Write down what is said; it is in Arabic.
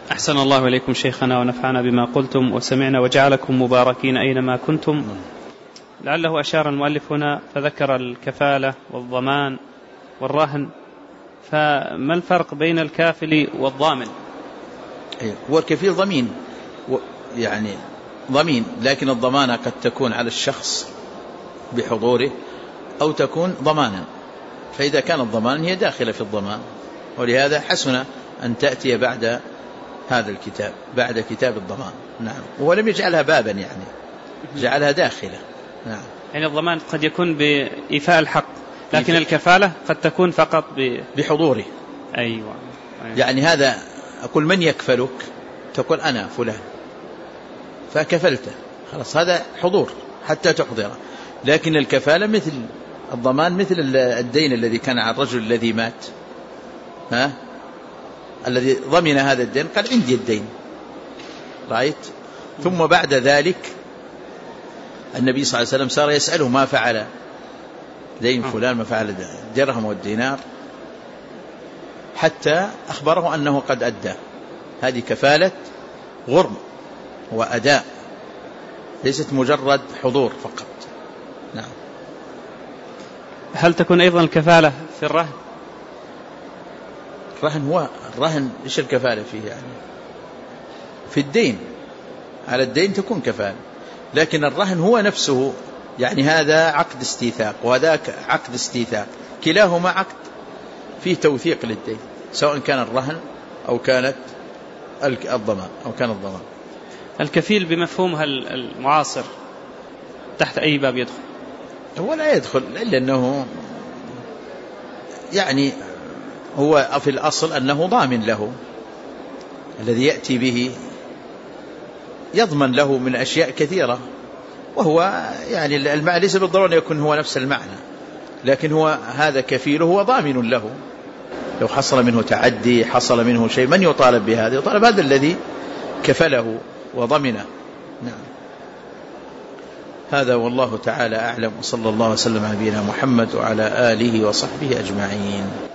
أحسن الله إليكم شيخنا ونفعنا بما قلتم وسمعنا وجعلكم مباركين أينما كنتم. لعله أشار المؤلف هنا فذكر الكفالة والضمان والرهن، فما الفرق بين الكافل والضامن؟ هو الكفيل ضمين، يعني ضمين، لكن الضمانة قد تكون على الشخص بحضوره أو تكون ضمانا، فإذا كان الضمان هي داخلة في الضمان، ولهذا حسن أن تأتي بعد هذا الكتاب، بعد كتاب الضمان. نعم، ولم يجعلها بابا، يعني جعلها داخلة. نعم، يعني الضمان قد يكون بإيفاء الحق، لكن الكفالة قد تكون فقط بحضوره. أيوة. يعني هذا أقول من يكفلك، تقول أنا فلان فكفلته، خلاص هذا حضور حتى تحضره. لكن الكفالة مثل الضمان، مثل الدين الذي كان على الرجل الذي مات، الذي ضمن هذا الدين قال عندي الدين، رأيت. ثم بعد ذلك النبي صلى الله عليه وسلم صار يسأله ما فعل دين فلان، ما فعل الدرهم والدينار، حتى أخبره أنه قد أدى. هذه كفالة غرم وأداء، ليست مجرد حضور فقط. نعم. هل تكون أيضا الكفالة في الرهن؟ الرهن هو الرهن، إيش الكفالة فيه؟ يعني في الدين، على الدين تكون كفالة، لكن الرهن هو نفسه، يعني هذا عقد استيثاق وهذاك عقد استيثاق، كلاهما عقد فيه توثيق للدين، سواء كان الرهن أو كانت الضمان أو كان الضمان. الكفيل بمفهومها المعاصر تحت أي باب يدخل؟ هو لا يدخل، إلا أنه يعني هو في الأصل أنه ضامن له، الذي يأتي به يضمن له من أشياء كثيرة، وهو يعني المعنى ليس بالضرورة أن يكون هو نفس المعنى، لكن هو هذا كفيله هو ضامن له، لو حصل منه تعدي، حصل منه شيء، من يطالب بهذا؟ يطالب هذا الذي كفله وضمنه. نعم. هذا والله تعالى أعلم، وصلى الله وسلم على نبينا محمد وعلى آله وصحبه أجمعين.